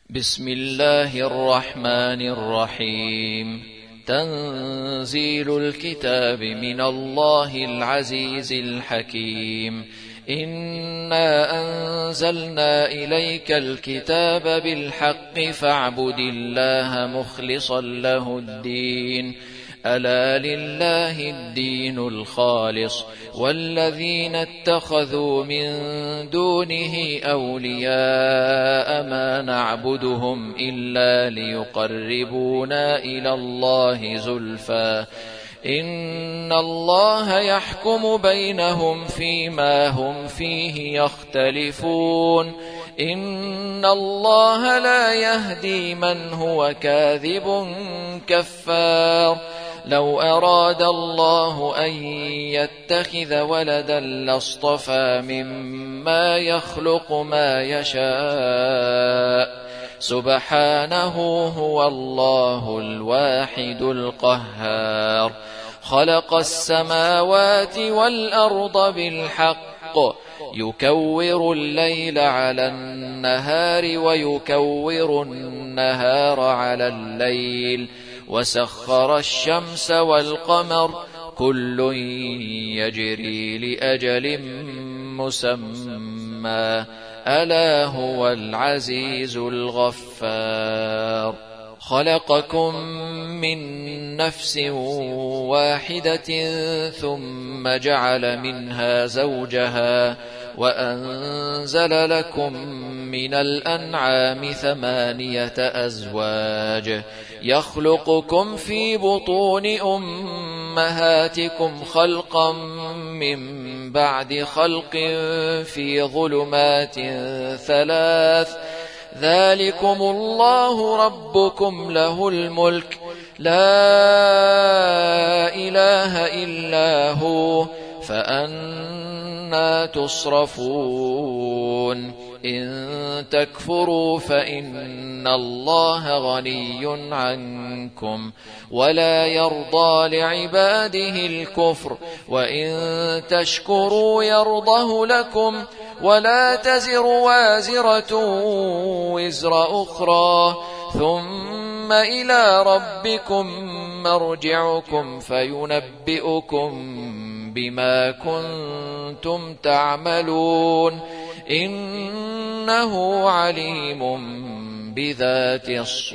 بسم الله الرحمن الرحيم. تنزيل الكتاب من الله العزيز الحكيم. إنا أنزلنا إليك الكتاب بالحق فاعبد الله مخلصا له الدين. ألا لله الدين الخالص والذين اتخذوا من دونه أولياء ما نعبدهم إلا ليقربونا إلى الله زلفى إن الله يحكم بينهم فيما هم فيه يختلفون. إن الله لا يهدي من هو كاذب كفار. لو أراد الله أن يتخذ ولدا لاصطفى مما يخلق ما يشاء سبحانه هو الله الواحد القهار. خلق السماوات والأرض بالحق يكور الليل على النهار ويكور النهار على الليل وسخر الشمس والقمر كل يجري لأجل مسمى ألا هو العزيز الغفار. خلقكم من نفس واحدة ثم جعل منها زوجها وأنزل لكم من الأنعام 8 أزواج يخلقكم في بطون أمهاتكم خلقا من بعد خلق في ظلمات 3 ذلكم الله ربكم له الملك لا إله إلا هو فأنى تصرفون. إن تكفروا فإن الله غني عنكم ولا يرضى لعباده الكفر وإن تشكروا يرضه لكم ولا تزر وازرة وزر أخرى ثم إلى ربكم مرجعكم فينبئكم بما كنتم تعملون إنه عليم بذات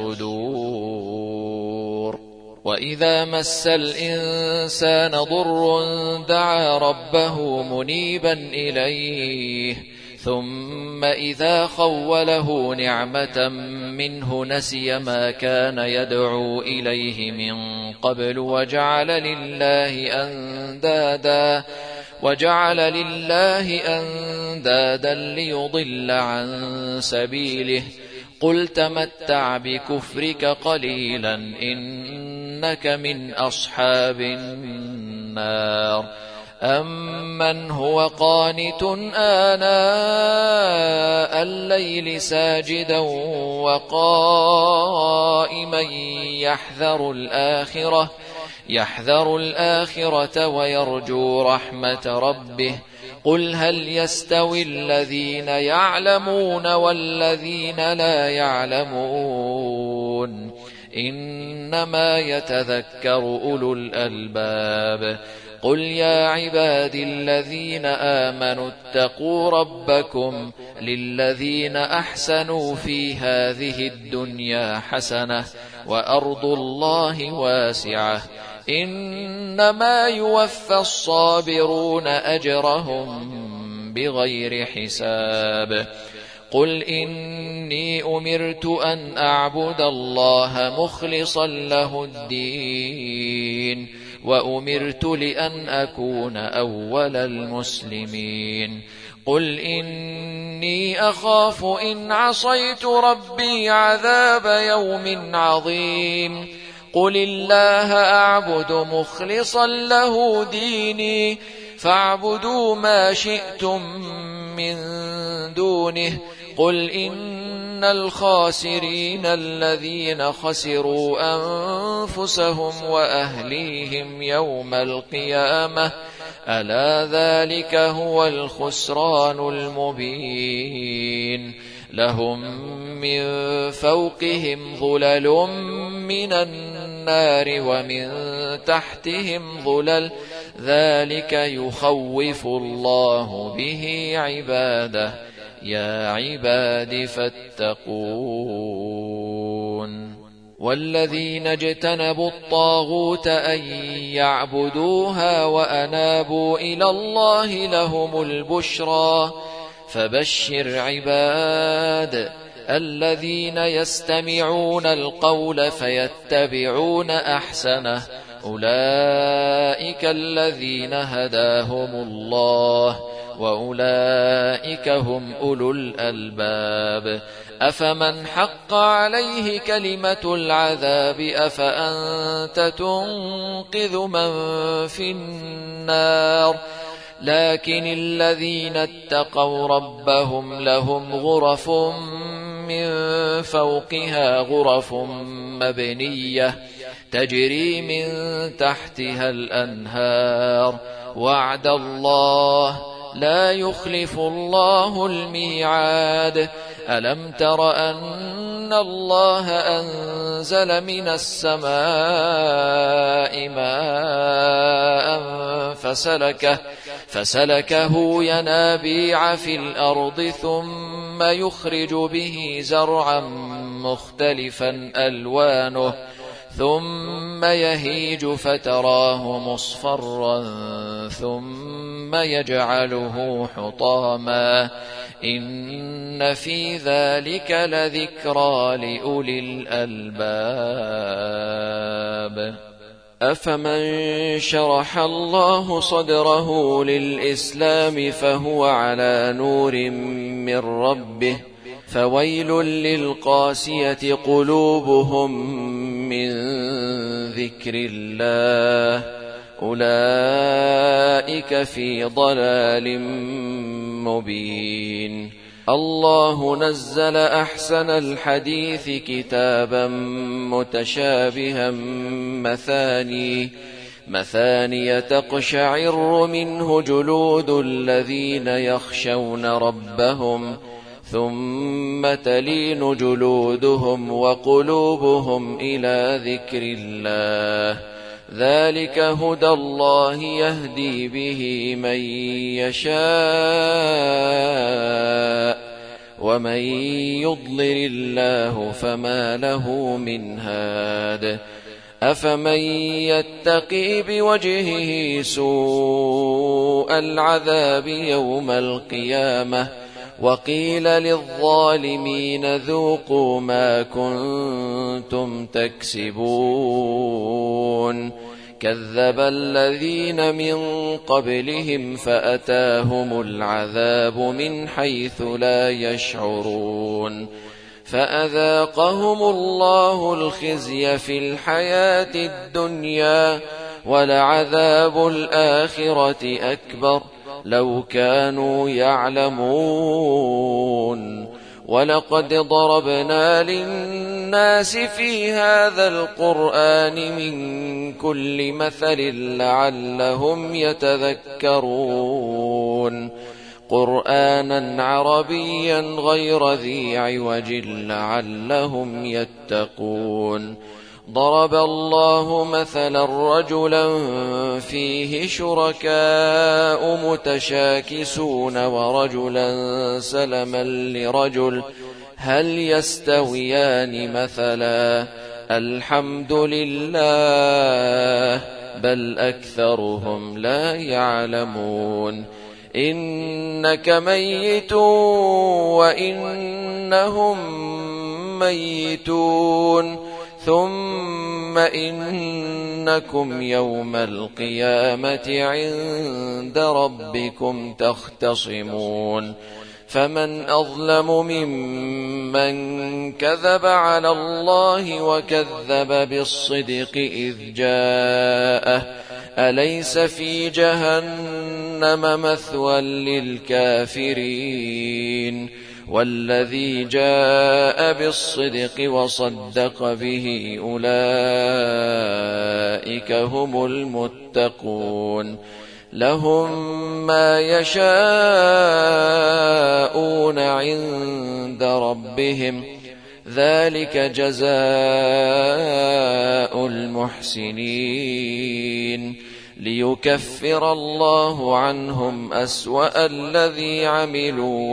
الصدور. وإذا مس الإنسان ضر دعا ربه منيبا إليه ثم إذا خوله نعمة منه نسي ما كان يدعو إليه من قبل وجعل لله أندادا ليضل عن سبيله. قل تمتع بكفرك قليلا إنك من أصحاب النار. أمن هو قانت آناء الليل ساجدا وقائما يحذر الآخرة ويرجو رحمة ربه. قل هل يستوي الذين يعلمون والذين لا يعلمون إنما يتذكر أولو الألباب. قل يا عبادي الذين آمنوا اتقوا ربكم للذين أحسنوا في هذه الدنيا حسنة وأرض الله واسعة إنما يوفى الصابرون أجرهم بغير حساب. قل إني أمرت أن أعبد الله مخلصا له الدين وأمرت لأن أكون أول المسلمين. قل إني أخاف إن عصيت ربي عذاب يوم عظيم. قل الله أعبد مخلصا له ديني فاعبدوا ما شئتم من دونه. قل إن الخاسرين الذين خسروا أنفسهم وأهليهم يوم القيامة ألا ذلك هو الخسران المبين. لهم من فوقهم ظلل من النار ومن تحتهم ظلل ذلك يخوف الله به عباده يا عباد فاتقون والذين اجتنبوا الطاغوت أن يعبدوها وأنابوا إلى الله لهم البشرى فبشر عباد الذين يستمعون القول فيتبعون أحسنه أولئك الذين هداهم الله وأولئك هم أولو الألباب أفمن حق عليه كلمة العذاب أفأنت تنقذ من في النار لكن الذين اتقوا ربهم لهم غرف من فوقها غرف مبنية تجري من تحتها الأنهار وعد الله لا يخلف الله الميعاد ألم تر أن الله أنزل من السماء ماء فسلكه ينابيع في الأرض ثم يخرج به زرعا مختلفا ألوانه ثم يهيج فتراه مصفرا ثم يجعله حطاما إن في ذلك لذكرى لأولي الألباب أفمن شرح الله صدره للإسلام فهو على نور من ربه فويل للقاسية قلوبهم من ذكر الله أولئك في ضلال مبين الله نزل أحسن الحديث كتابا متشابها مثاني تقشعر منه جلود الذين يخشون ربهم ثم تلين جلودهم وقلوبهم إلى ذكر الله ذلك هدى الله يهدي به من يشاء ومن يضلل الله فما له من هاد أفمن يتقي بوجهه سوء العذاب يوم القيامة وقيل للظالمين ذوقوا ما كنتم تكسبون كذب الذين من قبلهم فأتاهم العذاب من حيث لا يشعرون فأذاقهم الله الخزي في الحياة الدنيا ولعذاب الآخرة أكبر لو كانوا يعلمون ولقد ضربنا للناس في هذا القرآن من كل مثل لعلهم يتذكرون قرآنا عربيا غير ذي عوج لعلهم يتقون ضرب الله مثلا رجلا فيه شركاء متشاكسون ورجلا سلما لرجل هل يستويان مثلا الحمد لله بل أكثرهم لا يعلمون إنك ميت وإنهم ميتون ثم إنكم يوم القيامة عند ربكم تختصمون فمن أظلم ممن كذب على الله وكذب بالصدق إذ جاءه أليس في جهنم مثوى للكافرين والذي جاء بالصدق وصدق به أولئك هم المتقون لهم ما يشاءون عند ربهم ذلك جزاء المحسنين ليكفر الله عنهم أسوأ الذي عملوا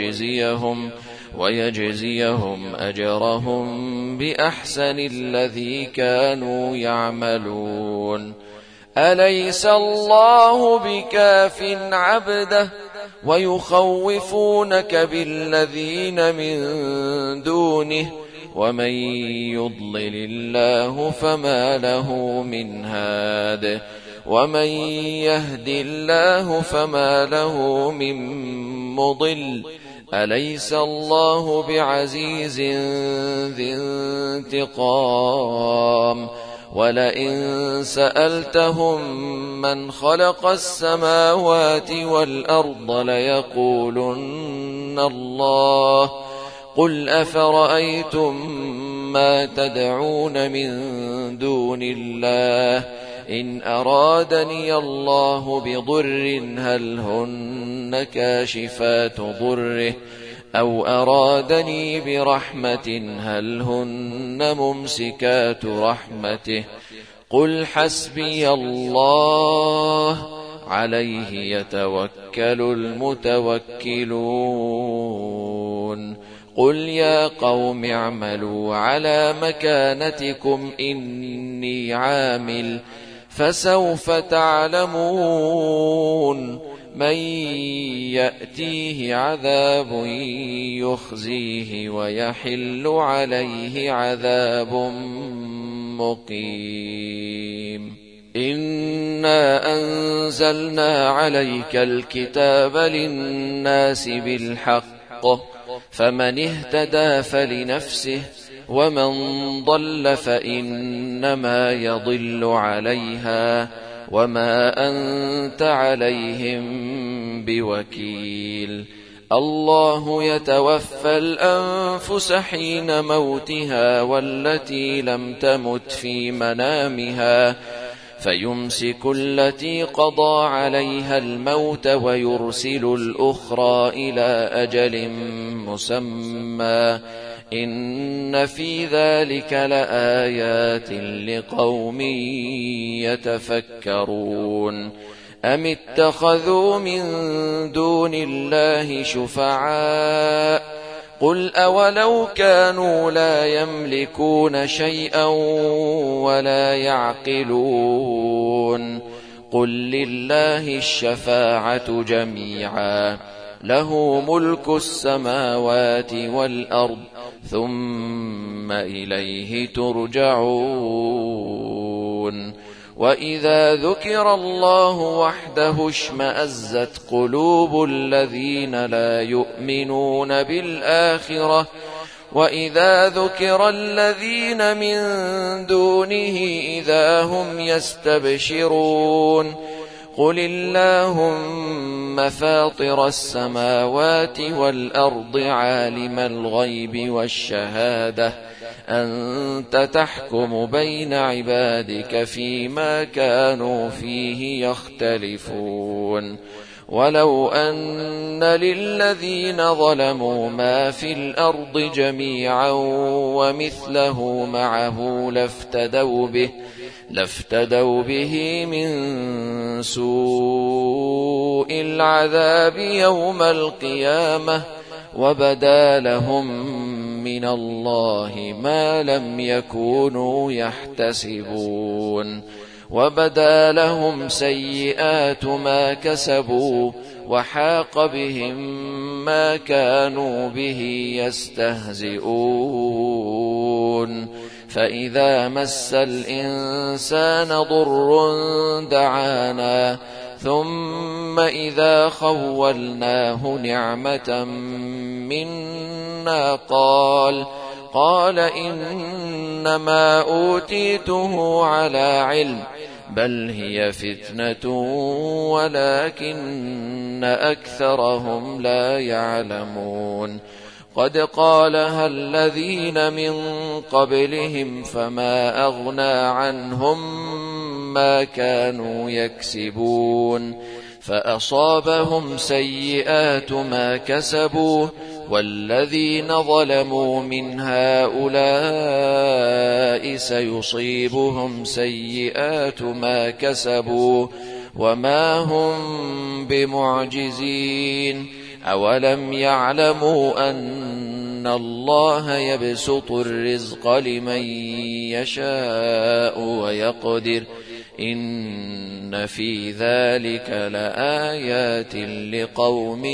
ويجزيهم أجرهم بأحسن الذي كانوا يعملون أليس الله بكاف عبده ويخوفونك بالذين من دونه ومن يضلل الله فما له من هاد ومن يهد الله فما له من مضل أليس الله بعزيز ذي انتقام ولئن سألتهم من خلق السماوات والأرض ليقولن الله قل أفرأيتم ما تدعون من دون الله إن أرادني الله بضر هل هن كاشفات ضره أو أرادني برحمة هل هن ممسكات رحمته قل حسبي الله عليه يتوكل المتوكلون قل يا قوم اعملوا على مكانتكم إني عامل فسوف تعلمون من يأتيه عذاب يخزيه ويحل عليه عذاب مقيم إنا أنزلنا عليك الكتاب للناس بالحق فمن اهتدى فلنفسه ومن ضل فإنما يضل عليها وما أنت عليهم بوكيل الله يتوفى الأنفس حين موتها والتي لم تمت في منامها فيمسك التي قضى عليها الموت ويرسل الأخرى إلى أجل مسمى إن في ذلك لآيات لقوم يتفكرون أم اتخذوا من دون الله شفعاء قل أولو كانوا لا يملكون شيئا ولا يعقلون قل لله الشفاعة جميعا له ملك السماوات والأرض ثم إليه ترجعون وإذا ذكر الله وحده اشمأزت قلوب الذين لا يؤمنون بالآخرة وإذا ذكر الذين من دونه إذا هم يستبشرون قل اللهم فاطر السماوات والأرض عالم الغيب والشهادة أنت تحكم بين عبادك فيما كانوا فيه يختلفون ولو أن للذين ظلموا ما في الأرض جميعا ومثله معه لافتدوا به من سوء العذاب يوم القيامة وبدا لهم من الله ما لم يكونوا يحتسبون وبدا لهم سيئات ما كسبوا وحاق بهم ما كانوا به يستهزئون فإذا مس الإنسان ضر دعانا ثم إذا خولناه نعمة منا قال إنما أوتيته على علم بل هي فتنة ولكن أكثرهم لا يعلمون قد قالها الذين من قبلهم فما أغنى عنهم ما كانوا يكسبون فأصابهم سيئات ما كسبوا والذين ظلموا من هؤلاء سيصيبهم سيئات ما كسبوا وما هم بمعجزين أولم يعلموا أن الله يبسط الرزق لمن يشاء ويقدر إن في ذلك لآيات لقوم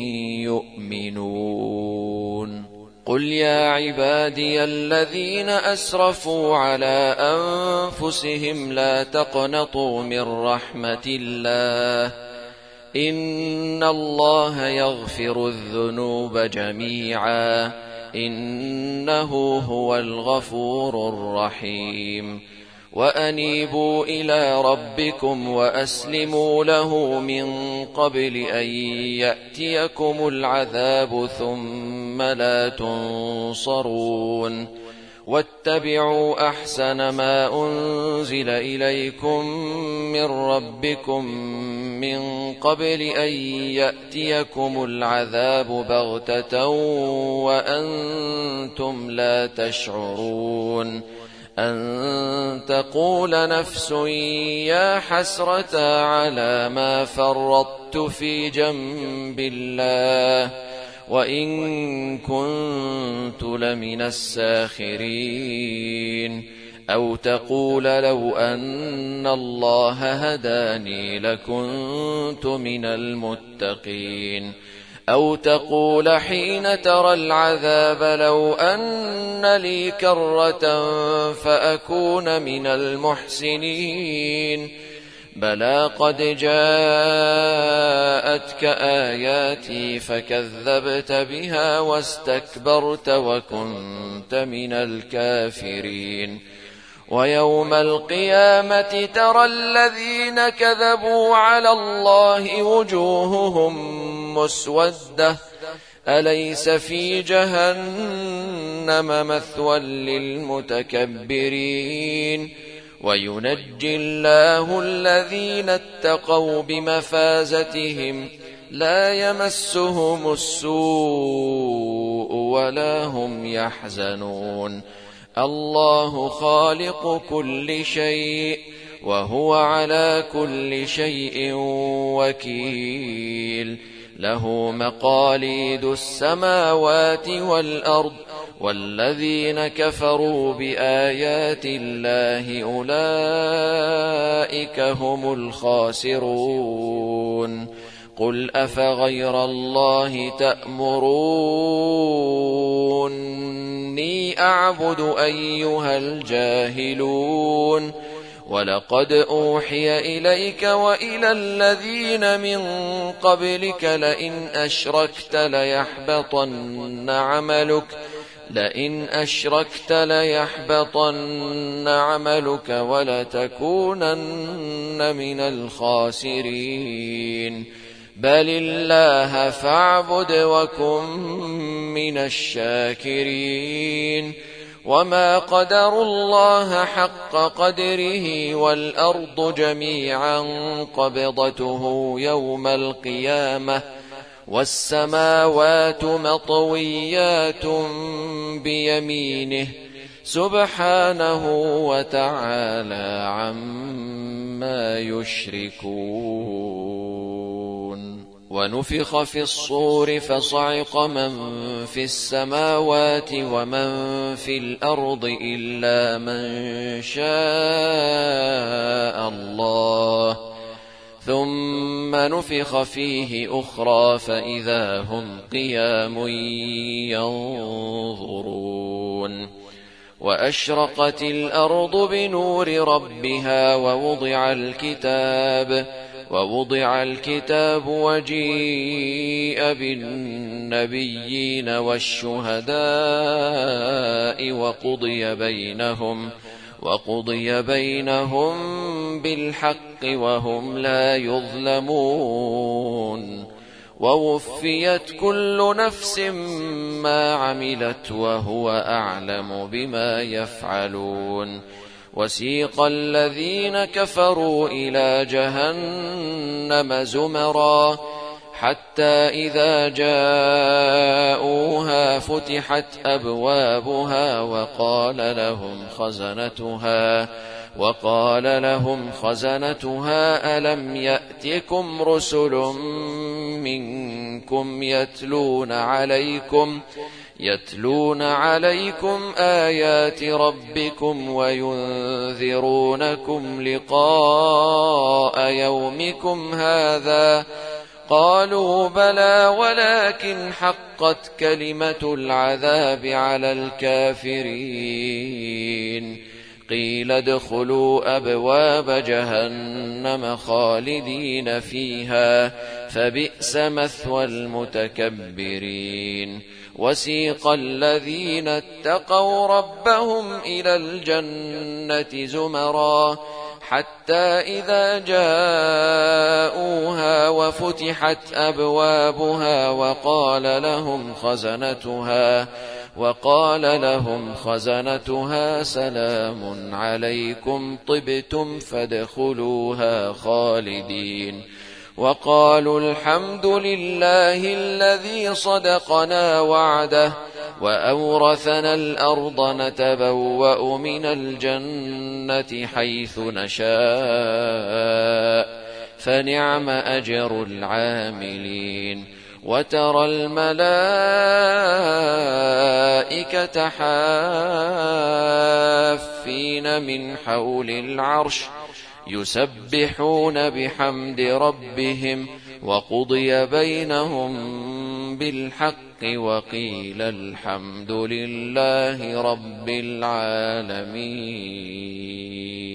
يؤمنون قل يا عبادي الذين أسرفوا على أنفسهم لا تقنطوا من رحمة الله إن الله يغفر الذنوب جميعا إنه هو الغفور الرحيم وأنيبوا إلى ربكم وأسلموا له من قبل أن يأتيكم العذاب ثم لا تنصرون واتبعوا أحسن ما أنزل إليكم من ربكم من قبل أن يأتيكم العذاب بغتة وأنتم لا تشعرون أن تقول نفس يا حسرة على ما فرطت في جنب الله وإن كنت لمن الساخرين أو تقول لو أن الله هداني لكنت من المتقين أو تقول حين ترى العذاب لو أن لي كرة فأكون من المحسنين بلى قد جاءتك آياتي فكذبت بها واستكبرت وكنت من الكافرين ويوم القيامة ترى الذين كذبوا على الله وجوههم مسودة أليس في جهنم مثوى للمتكبرين وينجي الله الذين اتقوا بمفازتهم لا يمسهم السوء ولا هم يحزنون الله خالق كل شيء وهو على كل شيء وكيل له مقاليد السماوات والأرض والذين كفروا بآيات الله أولئك هم الخاسرون قل أفغير الله تأمروني أعبد أيها الجاهلون ولقد أوحي إليك وإلى الذين من قبلك لئن أشركت ليحبطن عملك ولتكونن من الخاسرين بل الله فاعبد وكن من الشاكرين وما قدروا الله حق قدره والأرض جميعا قبضته يوم القيامة والسماوات مطويات بيمينه سبحانه وتعالى عما يشركون ونفخ في الصور فصعق من في السماوات ومن في الأرض إلا من شاء الله ثم نفخ فيه أخرى فإذا هم قيام ينظرون وأشرقت الأرض بنور ربها ووضع الكتاب وجيء بالنبيين والشهداء وقضي بينهم بالحق وهم لا يظلمون ووفيت كل نفس ما عملت وهو أعلم بما يفعلون وسيق الذين كفروا إلى جهنم زمرا حتى إذا جاءوها فتحت أبوابها وقال لهم خزنتها ألم يأتكم رسل منكم يتلون عليكم آيات ربكم وينذرونكم لقاء يومكم هذا؟ قالوا بلى ولكن حقت كلمة العذاب على الكافرين. قيل ادخلوا أبواب جهنم خالدين فيها فبئس مثوى المتكبرين. وسيق الذين اتقوا ربهم إلى الجنة زمرا حتى إذا جاءوها وفتحت أبوابها وقال لهم خزنتها سلام عليكم طبتم فادخلوها خالدين. وقالوا الحمد لله الذي صدقنا وعده وأورثنا الأرض نتبوأ من الجنة حيث نشاء فنعم أجر العاملين. وترى الملائكة حافين من حول العرش يسبحون بحمد ربهم وقضي بينهم بالحق وقيل الحمد لله رب العالمين.